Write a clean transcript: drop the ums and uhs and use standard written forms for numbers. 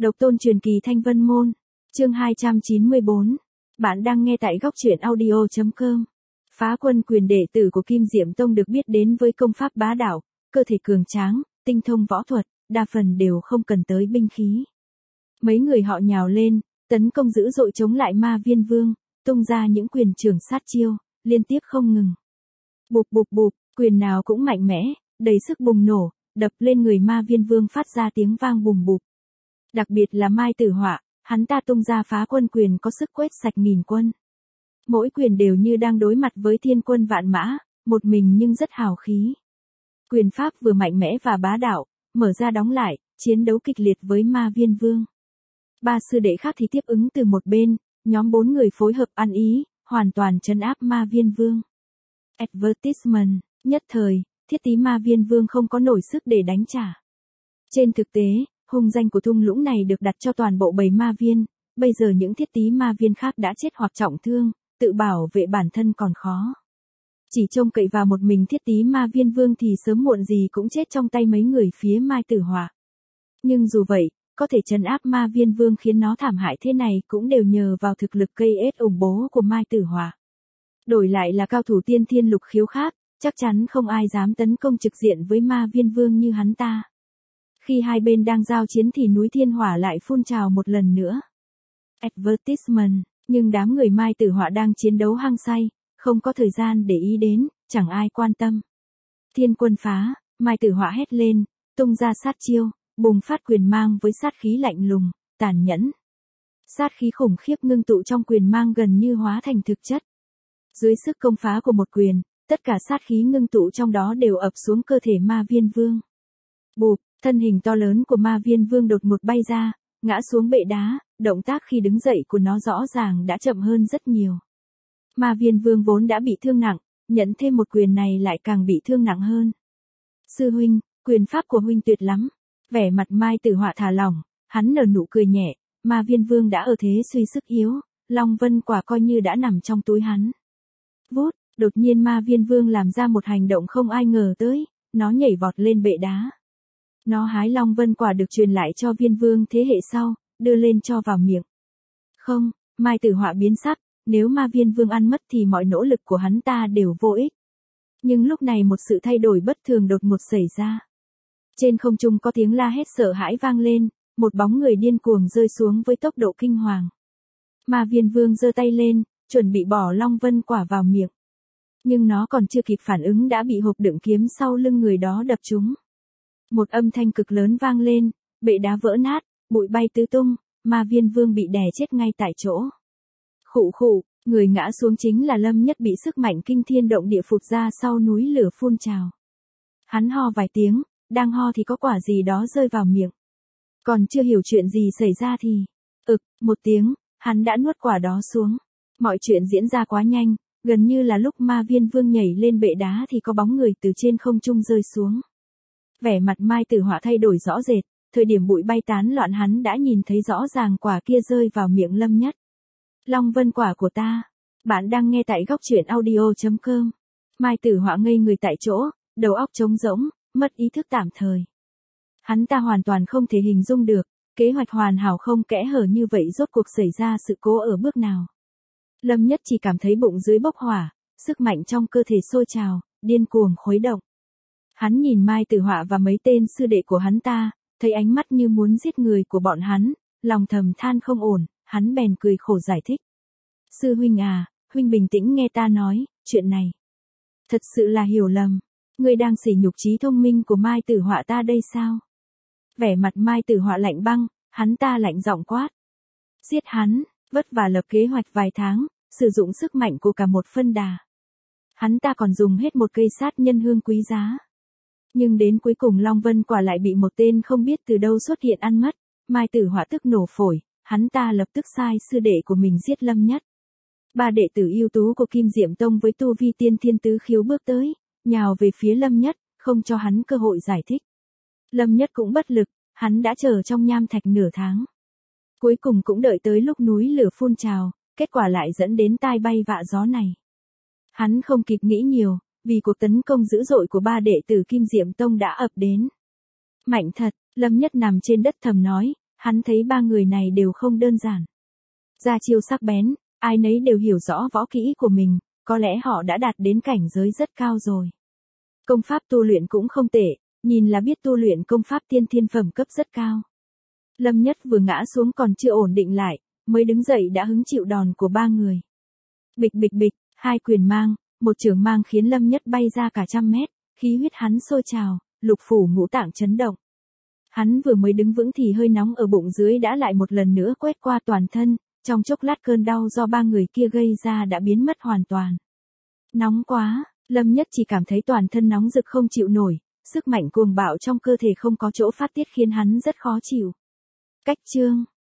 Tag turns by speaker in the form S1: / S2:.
S1: Độc tôn truyền kỳ Thanh Vân Môn. Chương 294. Bạn đang nghe tại góc truyện audio.com. Phá quân quyền đệ tử của Kim Diệm Tông được biết đến với công pháp bá đạo, cơ thể cường tráng, tinh thông võ thuật, đa phần đều không cần tới binh khí. Mấy người họ nhào lên, tấn công dữ dội chống lại Ma Viên Vương, tung ra những quyền trường sát chiêu, liên tiếp không ngừng. Bụp bụp bụp, quyền nào cũng mạnh mẽ, đầy sức bùng nổ, đập lên người Ma Viên Vương phát ra tiếng vang bùm bụp. Đặc biệt là Mai Tử Họa, hắn ta tung ra phá quân quyền có sức quét sạch nghìn quân. Mỗi quyền đều như đang đối mặt với thiên quân vạn mã, một mình nhưng rất hào khí. Quyền pháp vừa mạnh mẽ và bá đạo, mở ra đóng lại, chiến đấu kịch liệt với Ma Viên Vương. Ba sư đệ khác thì tiếp ứng từ một bên, nhóm 4 người phối hợp ăn ý, hoàn toàn trấn áp Ma Viên Vương. Advertisement, nhất thời, thiết tí Ma Viên Vương không có nổi sức để đánh trả. Trên thực tế, hung danh của thung lũng này được đặt cho toàn bộ bầy ma viên, bây giờ những thiết tí ma viên khác đã chết hoặc trọng thương, tự bảo vệ bản thân còn khó. Chỉ trông cậy vào một mình thiết tí ma viên vương thì sớm muộn gì cũng chết trong tay mấy người phía Mai Tử Họa. Nhưng dù vậy, có thể trấn áp ma viên vương khiến nó thảm hại thế này cũng đều nhờ vào thực lực cây ết ủng bố của Mai Tử Họa. Đổi lại là cao thủ tiên thiên lục khiếu khác, chắc chắn không ai dám tấn công trực diện với ma viên vương như hắn ta. Khi hai bên đang giao chiến thì núi thiên hỏa lại phun trào một lần nữa. Advertisement, nhưng đám người Mai Tử Họa đang chiến đấu hăng say, không có thời gian để ý đến, chẳng ai quan tâm. Thiên quân phá, Mai Tử Họa hét lên, tung ra sát chiêu, bùng phát quyền mang với sát khí lạnh lùng, tàn nhẫn. Sát khí khủng khiếp ngưng tụ trong quyền mang gần như hóa thành thực chất. Dưới sức công phá của một quyền, tất cả sát khí ngưng tụ trong đó đều ập xuống cơ thể Ma Viên Vương. Bụp, thân hình to lớn của Ma Viên Vương đột ngột bay ra, ngã xuống bệ đá, động tác khi đứng dậy của nó rõ ràng đã chậm hơn rất nhiều. Ma Viên Vương vốn đã bị thương nặng, nhận thêm một quyền này lại càng bị thương nặng hơn. Sư huynh, quyền pháp của huynh tuyệt lắm. Vẻ mặt Mai Tử Họa thả lỏng, hắn nở nụ cười nhẹ, Ma Viên Vương đã ở thế suy sức yếu, Long Vân quả coi như đã nằm trong túi hắn. Vút, đột nhiên Ma Viên Vương làm ra một hành động không ai ngờ tới, nó nhảy vọt lên bệ đá. Nó hái Long Vân quả được truyền lại cho Viên Vương thế hệ sau, đưa lên cho vào miệng. Không, Mai Tử Họa biến sắc, nếu Ma Viên Vương ăn mất thì mọi nỗ lực của hắn ta đều vô ích. Nhưng lúc này một sự thay đổi bất thường đột ngột xảy ra. Trên không trung có tiếng la hét sợ hãi vang lên, một bóng người điên cuồng rơi xuống với tốc độ kinh hoàng. Ma Viên Vương giơ tay lên, chuẩn bị bỏ Long Vân quả vào miệng. Nhưng nó còn chưa kịp phản ứng đã bị hộp đựng kiếm sau lưng người đó đập trúng. Một âm thanh cực lớn vang lên, bệ đá vỡ nát, bụi bay tứ tung, Ma Viên Vương bị đè chết ngay tại chỗ. Khụ khụ, người ngã xuống chính là Lâm Nhất bị sức mạnh kinh thiên động địa phụt ra sau núi lửa phun trào. Hắn ho vài tiếng, đang ho thì có quả gì đó rơi vào miệng. Còn chưa hiểu chuyện gì xảy ra thì, một tiếng, hắn đã nuốt quả đó xuống. Mọi chuyện diễn ra quá nhanh, gần như là lúc Ma Viên Vương nhảy lên bệ đá thì có bóng người từ trên không trung rơi xuống. Vẻ mặt Mai Tử Họa thay đổi rõ rệt, thời điểm bụi bay tán loạn hắn đã nhìn thấy rõ ràng quả kia rơi vào miệng Lâm Nhất. Long Vân quả của ta. Bạn đang nghe tại góc truyện audio.com. Mai Tử Họa ngây người tại chỗ, đầu óc trống rỗng, mất ý thức tạm thời. Hắn ta hoàn toàn không thể hình dung được, kế hoạch hoàn hảo không kẽ hở như vậy rốt cuộc xảy ra sự cố ở bước nào. Lâm Nhất chỉ cảm thấy bụng dưới bốc hỏa, sức mạnh trong cơ thể sôi trào, điên cuồng khuấy động. Hắn nhìn Mai Tử Họa và mấy tên sư đệ của hắn ta, thấy ánh mắt như muốn giết người của bọn hắn, lòng thầm than không ổn, hắn bèn cười khổ giải thích. Sư huynh à, huynh bình tĩnh nghe ta nói, chuyện này. Thật sự là hiểu lầm, ngươi đang sỉ nhục trí thông minh của Mai Tử Họa ta đây sao? Vẻ mặt Mai Tử Họa lạnh băng, hắn ta lạnh giọng quát. Giết hắn, vất vả lập kế hoạch vài tháng, sử dụng sức mạnh của cả một phân đà. Hắn ta còn dùng hết một cây sát nhân hương quý giá. Nhưng đến cuối cùng Long Vân quả lại bị một tên không biết từ đâu xuất hiện ăn mất, Mai Tử Họa tức nổ phổi, hắn ta lập tức sai sư đệ của mình giết Lâm Nhất. Ba đệ tử ưu tú của Kim Diệm Tông với tu vi tiên thiên tứ khiếu bước tới, nhào về phía Lâm Nhất, không cho hắn cơ hội giải thích. Lâm Nhất cũng bất lực, hắn đã chờ trong nham thạch nửa tháng. Cuối cùng cũng đợi tới lúc núi lửa phun trào, kết quả lại dẫn đến tai bay vạ gió này. Hắn không kịp nghĩ nhiều, vì cuộc tấn công dữ dội của ba đệ tử Kim Diệm Tông đã ập đến. Mạnh thật, Lâm Nhất nằm trên đất thầm nói, Hắn thấy ba người này đều không đơn giản. Ra chiêu sắc bén, ai nấy đều hiểu rõ võ kỹ của mình, có lẽ họ đã đạt đến cảnh giới rất cao rồi. Công pháp tu luyện cũng không tệ, nhìn là biết tu luyện công pháp tiên thiên phẩm cấp rất cao. Lâm Nhất vừa ngã xuống còn chưa ổn định lại, mới đứng dậy đã hứng chịu đòn của ba người. Bịch bịch bịch, hai quyền mang, một chưởng mang khiến Lâm Nhất bay ra cả 100 mét, khí huyết hắn sôi trào, lục phủ ngũ tạng chấn động. Hắn vừa mới đứng vững thì hơi nóng ở bụng dưới đã lại một lần nữa quét qua toàn thân, trong chốc lát cơn đau do ba người kia gây ra đã biến mất hoàn toàn. Nóng quá, Lâm Nhất chỉ cảm thấy toàn thân nóng rực không chịu nổi, sức mạnh cuồng bạo trong cơ thể không có chỗ phát tiết khiến hắn rất khó chịu. Cách chương